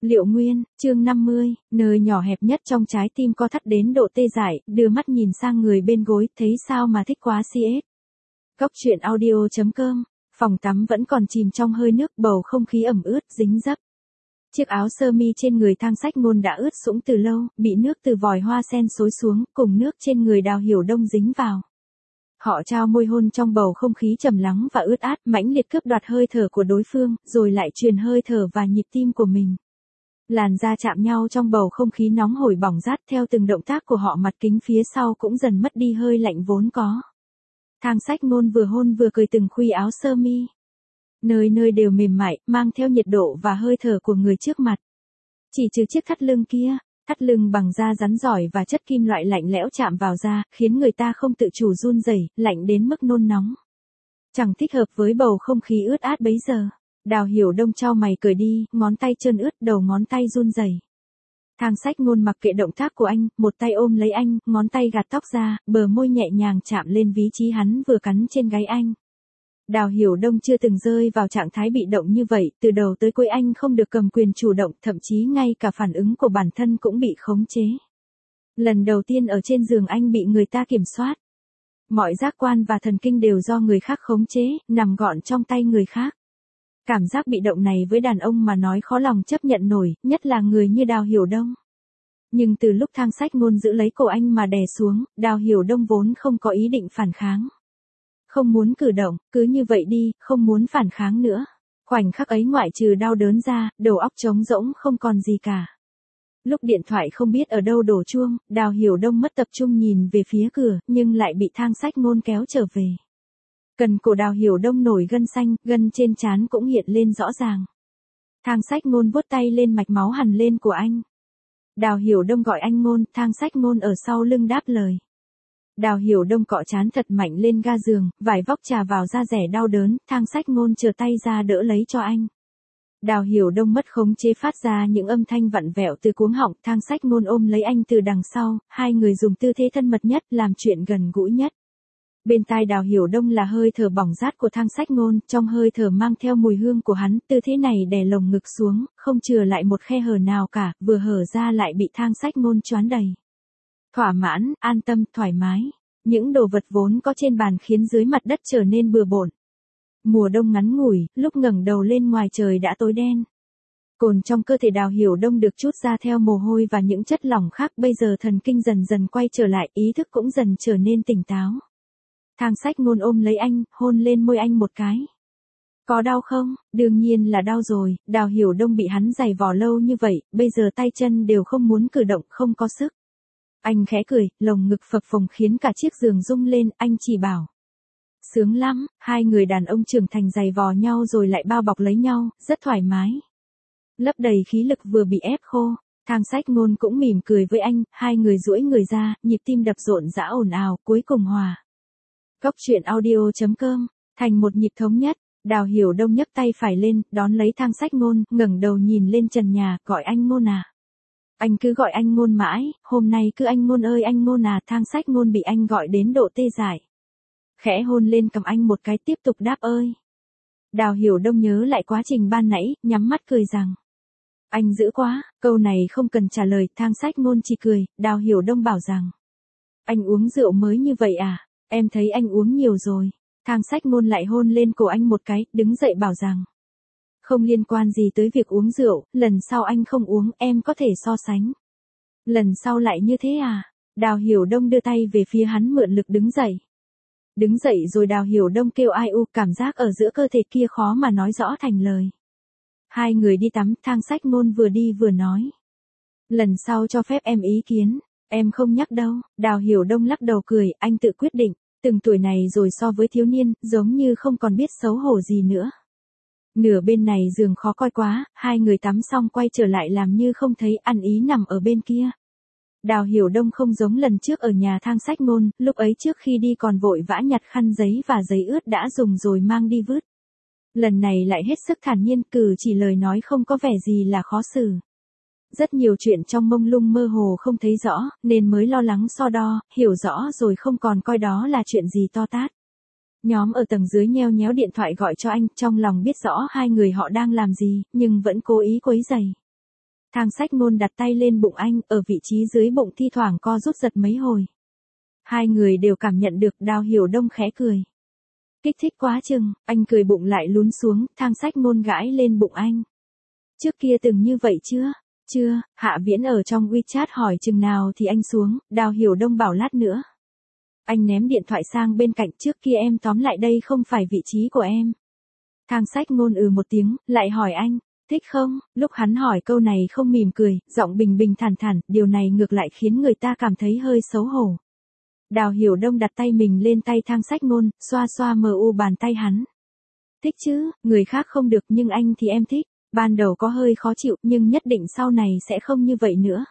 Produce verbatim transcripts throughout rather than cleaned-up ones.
Liệu Nguyên, chương năm mươi, nơi nhỏ hẹp nhất trong trái tim co thắt đến độ tê dại, đưa mắt nhìn sang người bên gối, thấy sao mà thích quá xê ét. Góc truyện audio chấm com, phòng tắm vẫn còn chìm trong hơi nước, bầu không khí ẩm ướt, dính dấp. Chiếc áo sơ mi trên người Thang Sách Ngôn đã ướt sũng từ lâu, bị nước từ vòi hoa sen xối xuống, cùng nước trên người Đào Hiểu Đông dính vào. Họ trao môi hôn trong bầu không khí trầm lắng và ướt át, mãnh liệt cướp đoạt hơi thở của đối phương, rồi lại truyền hơi thở và nhịp tim của mình. Làn da chạm nhau trong bầu không khí nóng hổi bỏng rát, theo từng động tác của họ mặt kính phía sau cũng dần mất đi hơi lạnh vốn có. Thang Sách Ngôn vừa hôn vừa cười từng khuy áo sơ mi. Nơi nơi đều mềm mại, mang theo nhiệt độ và hơi thở của người trước mặt. Chỉ trừ chiếc thắt lưng kia, thắt lưng bằng da rắn giỏi và chất kim loại lạnh lẽo chạm vào da, khiến người ta không tự chủ run rẩy, lạnh đến mức nôn nóng. Chẳng thích hợp với bầu không khí ướt át bấy giờ. Đào Hiểu Đông chau mày cười đi, ngón tay trơn ướt, đầu ngón tay run rẩy. Thang Sách Ngôn mặc kệ động tác của anh, một tay ôm lấy anh, ngón tay gạt tóc ra, bờ môi nhẹ nhàng chạm lên vị trí hắn vừa cắn trên gáy anh. Đào Hiểu Đông chưa từng rơi vào trạng thái bị động như vậy, từ đầu tới cuối anh không được cầm quyền chủ động, thậm chí ngay cả phản ứng của bản thân cũng bị khống chế. Lần đầu tiên ở trên giường anh bị người ta kiểm soát. Mọi giác quan và thần kinh đều do người khác khống chế, nằm gọn trong tay người khác. Cảm giác bị động này với đàn ông mà nói khó lòng chấp nhận nổi, nhất là người như Đào Hiểu Đông. Nhưng từ lúc Thang Sách Ngôn giữ lấy cổ anh mà đè xuống, Đào Hiểu Đông vốn không có ý định phản kháng. Không muốn cử động, cứ như vậy đi, không muốn phản kháng nữa. Khoảnh khắc ấy ngoại trừ đau đớn ra, đầu óc trống rỗng không còn gì cả. Lúc điện thoại không biết ở đâu đổ chuông, Đào Hiểu Đông mất tập trung nhìn về phía cửa, nhưng lại bị Thang Sách Ngôn kéo trở về. Cần cổ Đào Hiểu Đông nổi gân xanh, gân trên trán cũng hiện lên rõ ràng. Thang Sách Ngôn vuốt tay lên mạch máu hằn lên của anh. Đào Hiểu Đông gọi anh Ngôn, Thang Sách Ngôn ở sau lưng đáp lời. Đào Hiểu Đông cọ trán thật mạnh lên ga giường, vải vóc trà vào da rẻ đau đớn, Thang Sách Ngôn trở tay ra đỡ lấy cho anh. Đào Hiểu Đông mất khống chế phát ra những âm thanh vặn vẹo từ cuống họng, Thang Sách Ngôn ôm lấy anh từ đằng sau, hai người dùng tư thế thân mật nhất, làm chuyện gần gũi nhất. Bên tai Đào Hiểu Đông là hơi thở bỏng rát của Thang Sách Ngôn, trong hơi thở mang theo mùi hương của hắn, tư thế này đè lồng ngực xuống, không chừa lại một khe hở nào cả, vừa hở ra lại bị Thang Sách Ngôn choán đầy. Thỏa mãn, an tâm, thoải mái. Những đồ vật vốn có trên bàn khiến dưới mặt đất trở nên bừa bộn. Mùa đông ngắn ngủi, lúc ngẩng đầu lên ngoài trời đã tối đen. Cồn trong cơ thể Đào Hiểu Đông được trút ra theo mồ hôi và những chất lỏng khác, bây giờ thần kinh dần dần quay trở lại, ý thức cũng dần trở nên tỉnh táo. Thang Sách Ngôn ôm lấy anh, hôn lên môi anh một cái. Có đau không? Đương nhiên là đau rồi, Đào Hiểu Đông bị hắn giày vò lâu như vậy, bây giờ tay chân đều không muốn cử động, không có sức. Anh khẽ cười, lồng ngực phập phồng khiến cả chiếc giường rung lên, anh chỉ bảo. Sướng lắm, hai người đàn ông trưởng thành giày vò nhau rồi lại bao bọc lấy nhau, rất thoải mái. Lấp đầy khí lực vừa bị ép khô, Thang Sách Ngôn cũng mỉm cười với anh, hai người duỗi người ra, nhịp tim đập rộn rã ồn ào, cuối cùng hòa. Góc truyện audio chấm com, thành một nhịp thống nhất, Đào Hiểu Đông nhấc tay phải lên, đón lấy Thang Sách Ngôn, ngẩng đầu nhìn lên trần nhà, gọi anh Ngôn à. Anh cứ gọi anh Ngôn mãi, hôm nay cứ anh Ngôn ơi anh Ngôn à, Thang Sách Ngôn bị anh gọi đến độ tê dại. Khẽ hôn lên cằm anh một cái, tiếp tục đáp ơi. Đào Hiểu Đông nhớ lại quá trình ban nãy, nhắm mắt cười rằng. Anh dữ quá, câu này không cần trả lời, Thang Sách Ngôn chỉ cười, Đào Hiểu Đông bảo rằng. Anh uống rượu mới như vậy à, em thấy anh uống nhiều rồi. Thang Sách Ngôn lại hôn lên cổ anh một cái, đứng dậy bảo rằng. Không liên quan gì tới việc uống rượu, lần sau anh không uống, em có thể so sánh. Lần sau lại như thế à? Đào Hiểu Đông đưa tay về phía hắn mượn lực đứng dậy. Đứng dậy rồi Đào Hiểu Đông kêu ai u, cảm giác ở giữa cơ thể kia khó mà nói rõ thành lời. Hai người đi tắm, Thang Sách Ngôn vừa đi vừa nói. Lần sau cho phép em ý kiến, em không nhắc đâu. Đào Hiểu Đông lắc đầu cười, anh tự quyết định, từng tuổi này rồi so với thiếu niên, giống như không còn biết xấu hổ gì nữa. Nửa bên này giường khó coi quá, hai người tắm xong quay trở lại làm như không thấy, ăn ý nằm ở bên kia. Đào Hiểu Đông không giống lần trước ở nhà Thang Sách Ngôn, lúc ấy trước khi đi còn vội vã nhặt khăn giấy và giấy ướt đã dùng rồi mang đi vứt. Lần này lại hết sức thản nhiên, cử chỉ lời nói không có vẻ gì là khó xử. Rất nhiều chuyện trong mông lung mơ hồ không thấy rõ, nên mới lo lắng so đo, hiểu rõ rồi không còn coi đó là chuyện gì to tát. Nhóm ở tầng dưới nheo nhéo điện thoại gọi cho anh, trong lòng biết rõ hai người họ đang làm gì, nhưng vẫn cố ý quấy rầy. Thang Sách Ngôn đặt tay lên bụng anh, ở vị trí dưới bụng thi thoảng co rút giật mấy hồi. Hai người đều cảm nhận được. Đào Hiểu Đông khẽ cười. Kích thích quá chừng, anh cười bụng lại lún xuống, Thang Sách Ngôn gãi lên bụng anh. Trước kia từng như vậy chưa? Chưa, Hạ Viễn ở trong WeChat hỏi chừng nào thì anh xuống, Đào Hiểu Đông bảo lát nữa. Anh ném điện thoại sang bên cạnh, trước kia em tóm lại đây không phải vị trí của em. Thang Sách Ngôn ừ một tiếng, lại hỏi anh, thích không? Lúc hắn hỏi câu này không mỉm cười, giọng bình bình thản thản, điều này ngược lại khiến người ta cảm thấy hơi xấu hổ. Đào Hiểu Đông đặt tay mình lên tay Thang Sách Ngôn, xoa xoa mờ u bàn tay hắn. Thích chứ, người khác không được nhưng anh thì em thích. Ban đầu có hơi khó chịu nhưng nhất định sau này sẽ không như vậy nữa.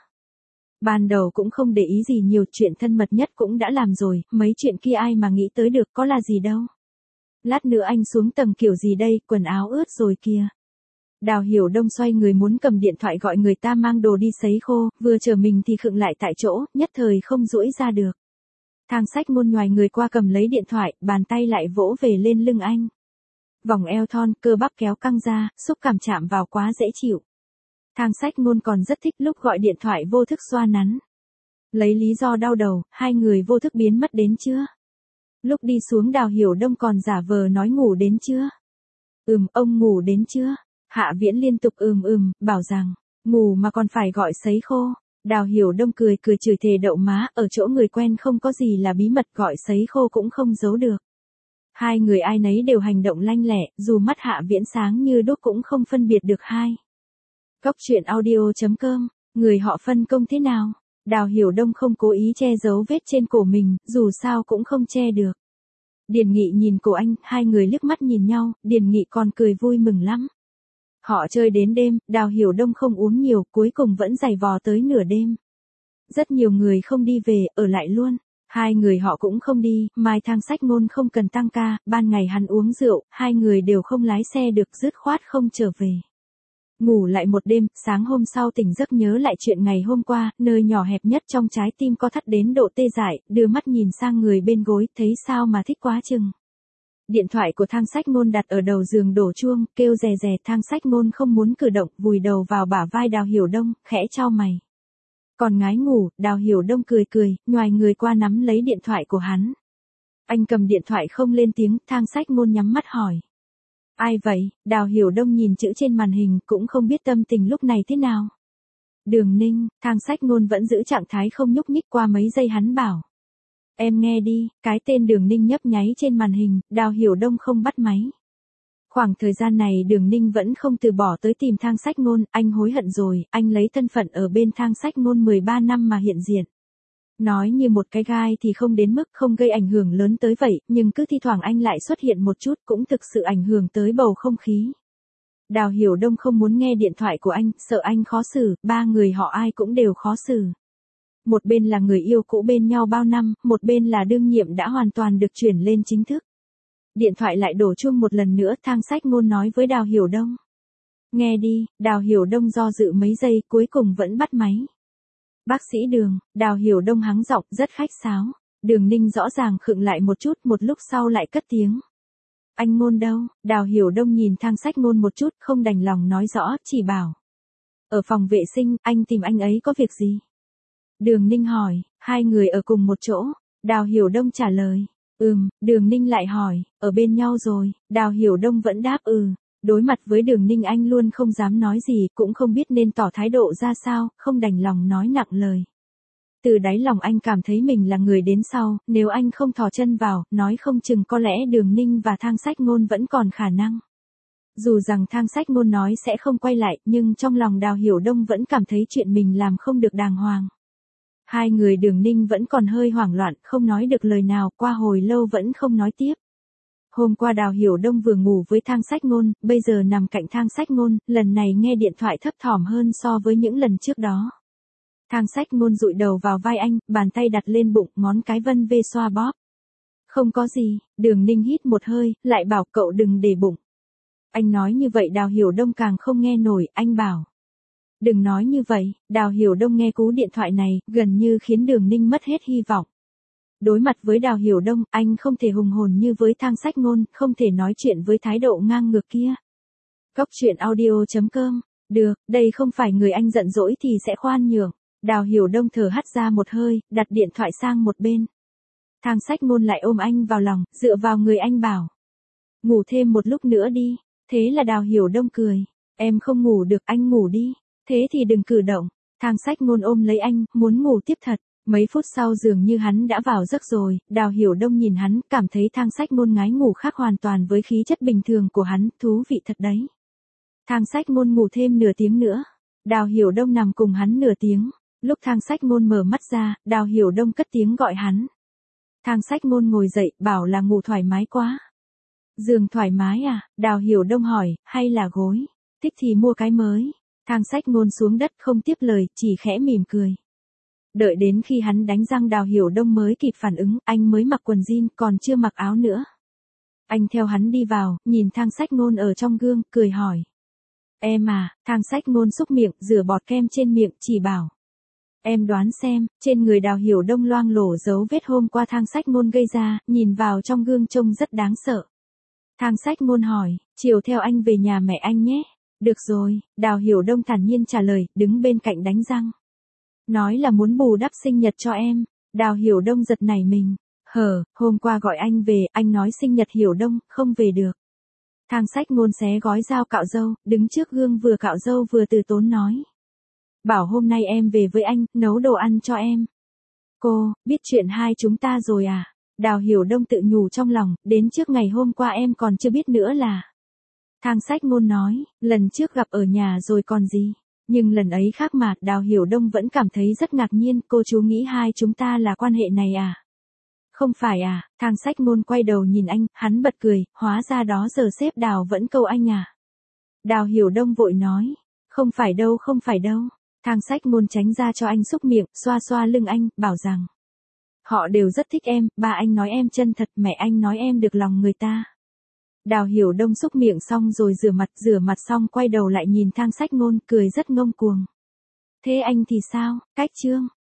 Ban đầu cũng không để ý gì nhiều, chuyện thân mật nhất cũng đã làm rồi, mấy chuyện kia ai mà nghĩ tới được, có là gì đâu. Lát nữa anh xuống tầng kiểu gì đây, quần áo ướt rồi kìa. Đào Hiểu Đông xoay người muốn cầm điện thoại gọi người ta mang đồ đi sấy khô, vừa chờ mình thì khựng lại tại chỗ, nhất thời không duỗi ra được. Thang Sách Ngôn nhoài người qua cầm lấy điện thoại, bàn tay lại vỗ về lên lưng anh. Vòng eo thon, cơ bắp kéo căng ra, xúc cảm chạm vào quá dễ chịu. Thang Sách Ngôn còn rất thích lúc gọi điện thoại vô thức xoa nắn. Lấy lý do đau đầu, hai người vô thức biến mất đến chưa? Lúc đi xuống Đào Hiểu Đông còn giả vờ nói ngủ đến chưa? Ừm, ông ngủ đến chưa? Hạ Viễn liên tục ừm ừm, bảo rằng, ngủ mà còn phải gọi sấy khô. Đào Hiểu Đông cười cười chửi thề đậu má, ở chỗ người quen không có gì là bí mật, gọi sấy khô cũng không giấu được. Hai người ai nấy đều hành động lanh lẹ, dù mắt Hạ Viễn sáng như đuốc cũng không phân biệt được hai. Góc truyện audio chấm com, người họ phân công thế nào? Đào Hiểu Đông không cố ý che giấu vết trên cổ mình, dù sao cũng không che được. Điền Nghị nhìn cổ anh, hai người liếc mắt nhìn nhau, Điền Nghị còn cười vui mừng lắm. Họ chơi đến đêm, Đào Hiểu Đông không uống nhiều, cuối cùng vẫn giày vò tới nửa đêm. Rất nhiều người không đi về, ở lại luôn. Hai người họ cũng không đi, mai Thang Sách Ngôn không cần tăng ca, ban ngày hắn uống rượu, hai người đều không lái xe được, dứt khoát không trở về. Ngủ lại một đêm, sáng hôm sau tỉnh giấc nhớ lại chuyện ngày hôm qua, nơi nhỏ hẹp nhất trong trái tim co thắt đến độ tê dại, đưa mắt nhìn sang người bên gối, thấy sao mà thích quá chừng. Điện thoại của Thang Sách Ngôn đặt ở đầu giường đổ chuông, kêu rè rè, Thang Sách Ngôn không muốn cử động, vùi đầu vào bả vai Đào Hiểu Đông, khẽ chau mày. Còn ngái ngủ, Đào Hiểu Đông cười cười, nhoài người qua nắm lấy điện thoại của hắn. Anh cầm điện thoại không lên tiếng, Thang Sách Ngôn nhắm mắt hỏi. Ai vậy? Đào Hiểu Đông nhìn chữ trên màn hình, cũng không biết tâm tình lúc này thế nào. Đường Ninh, Thang Sách Ngôn vẫn giữ trạng thái không nhúc nhích, qua mấy giây hắn bảo. Em nghe đi, cái tên Đường Ninh nhấp nháy trên màn hình, Đào Hiểu Đông không bắt máy. Khoảng thời gian này Đường Ninh vẫn không từ bỏ tới tìm Thang Sách Ngôn, anh hối hận rồi, anh lấy thân phận ở bên Thang Sách Ngôn mười ba năm mà hiện diện. Nói như một cái gai thì không đến mức không gây ảnh hưởng lớn tới vậy, nhưng cứ thi thoảng anh lại xuất hiện một chút cũng thực sự ảnh hưởng tới bầu không khí. Đào Hiểu Đông không muốn nghe điện thoại của anh, sợ anh khó xử, ba người họ ai cũng đều khó xử. Một bên là người yêu cũ bên nhau bao năm, một bên là đương nhiệm đã hoàn toàn được chuyển lên chính thức. Điện thoại lại đổ chuông một lần nữa, Thang Sách Ngôn nói với Đào Hiểu Đông. Nghe đi, Đào Hiểu Đông do dự mấy giây, cuối cùng vẫn bắt máy. Bác sĩ Đường, Đào Hiểu Đông hắng giọng, rất khách sáo. Đường Ninh rõ ràng khựng lại một chút, một lúc sau lại cất tiếng. Anh Ngôn đâu? Đào Hiểu Đông nhìn Thang Sách Ngôn một chút, không đành lòng nói rõ, chỉ bảo. Ở phòng vệ sinh, anh tìm anh ấy có việc gì? Đường Ninh hỏi, hai người ở cùng một chỗ. Đào Hiểu Đông trả lời. Ừm, Đường Ninh lại hỏi, ở bên nhau rồi, Đào Hiểu Đông vẫn đáp ừ. Đối mặt với Đường Ninh anh luôn không dám nói gì, cũng không biết nên tỏ thái độ ra sao, không đành lòng nói nặng lời. Từ đáy lòng anh cảm thấy mình là người đến sau, nếu anh không thò chân vào, nói không chừng có lẽ Đường Ninh và Thang Sách Ngôn vẫn còn khả năng. Dù rằng Thang Sách Ngôn nói sẽ không quay lại, nhưng trong lòng Đào Hiểu Đông vẫn cảm thấy chuyện mình làm không được đàng hoàng. Hai người Đường Ninh vẫn còn hơi hoảng loạn, không nói được lời nào, qua hồi lâu vẫn không nói tiếp. Hôm qua Đào Hiểu Đông vừa ngủ với Thang Sách Ngôn, bây giờ nằm cạnh Thang Sách Ngôn, lần này nghe điện thoại thấp thỏm hơn so với những lần trước đó. Thang Sách Ngôn dụi đầu vào vai anh, bàn tay đặt lên bụng, ngón cái vân vê xoa bóp. Không có gì, Đường Ninh hít một hơi, lại bảo cậu đừng để bụng. Anh nói như vậy Đào Hiểu Đông càng không nghe nổi, anh bảo. Đừng nói như vậy, Đào Hiểu Đông nghe cú điện thoại này, gần như khiến Đường Ninh mất hết hy vọng. Đối mặt với Đào Hiểu Đông, anh không thể hùng hồn như với Thang Sách Ngôn, không thể nói chuyện với thái độ ngang ngược kia. Góc truyện audio chấm com Được, đây không phải người anh giận dỗi thì sẽ khoan nhượng. Đào Hiểu Đông thở hắt ra một hơi, đặt điện thoại sang một bên. Thang Sách Ngôn lại ôm anh vào lòng, dựa vào người anh bảo. Ngủ thêm một lúc nữa đi. Thế là Đào Hiểu Đông cười. Em không ngủ được, anh ngủ đi. Thế thì đừng cử động. Thang Sách Ngôn ôm lấy anh, muốn ngủ tiếp thật. Mấy phút sau dường như hắn đã vào giấc rồi, Đào Hiểu Đông nhìn hắn, cảm thấy Thang Sách Ngôn ngái ngủ khác hoàn toàn với khí chất bình thường của hắn, thú vị thật đấy. Thang Sách Ngôn ngủ thêm nửa tiếng nữa. Đào Hiểu Đông nằm cùng hắn nửa tiếng. Lúc Thang Sách Ngôn mở mắt ra, Đào Hiểu Đông cất tiếng gọi hắn. Thang Sách Ngôn ngồi dậy, bảo là ngủ thoải mái quá. Giường thoải mái à? Đào Hiểu Đông hỏi, hay là gối? Thích thì mua cái mới. Thang Sách Ngôn xuống đất không tiếp lời, chỉ khẽ mỉm cười. Đợi đến khi hắn đánh răng Đào Hiểu Đông mới kịp phản ứng, anh mới mặc quần jean, còn chưa mặc áo nữa. Anh theo hắn đi vào, nhìn Thang Sách Ngôn ở trong gương, cười hỏi. Em à, Thang Sách Ngôn xúc miệng, rửa bọt kem trên miệng, chỉ bảo. Em đoán xem, trên người Đào Hiểu Đông loang lổ dấu vết hôm qua Thang Sách Ngôn gây ra, nhìn vào trong gương trông rất đáng sợ. Thang Sách Ngôn hỏi, chiều theo anh về nhà mẹ anh nhé. Được rồi, Đào Hiểu Đông thản nhiên trả lời, đứng bên cạnh đánh răng. Nói là muốn bù đắp sinh nhật cho em. Đào Hiểu Đông giật nảy mình. Hờ, hôm qua gọi anh về, anh nói sinh nhật Hiểu Đông, không về được. Thang Sách Ngôn xé gói dao cạo râu, đứng trước gương vừa cạo râu vừa từ tốn nói. Bảo hôm nay em về với anh, nấu đồ ăn cho em. Cô, biết chuyện hai chúng ta rồi à? Đào Hiểu Đông tự nhủ trong lòng, đến trước ngày hôm qua em còn chưa biết nữa là. Thang Sách Ngôn nói, lần trước gặp ở nhà rồi còn gì. Nhưng lần ấy khác mà, Đào Hiểu Đông vẫn cảm thấy rất ngạc nhiên, cô chú nghĩ hai chúng ta là quan hệ này à? Không phải à? Thang Sách Ngôn quay đầu nhìn anh, hắn bật cười, hóa ra đó giờ sếp Đào vẫn câu anh à? Đào Hiểu Đông vội nói, không phải đâu không phải đâu. Thang Sách Ngôn tránh ra cho anh xúc miệng, xoa xoa lưng anh, bảo rằng. Họ đều rất thích em, ba anh nói em chân thật, mẹ anh nói em được lòng người ta. Đào Hiểu Đông xúc miệng xong rồi rửa mặt, rửa mặt xong quay đầu lại nhìn Thang Sách Ngôn, cười rất ngông cuồng. Thế anh thì sao, cách chương?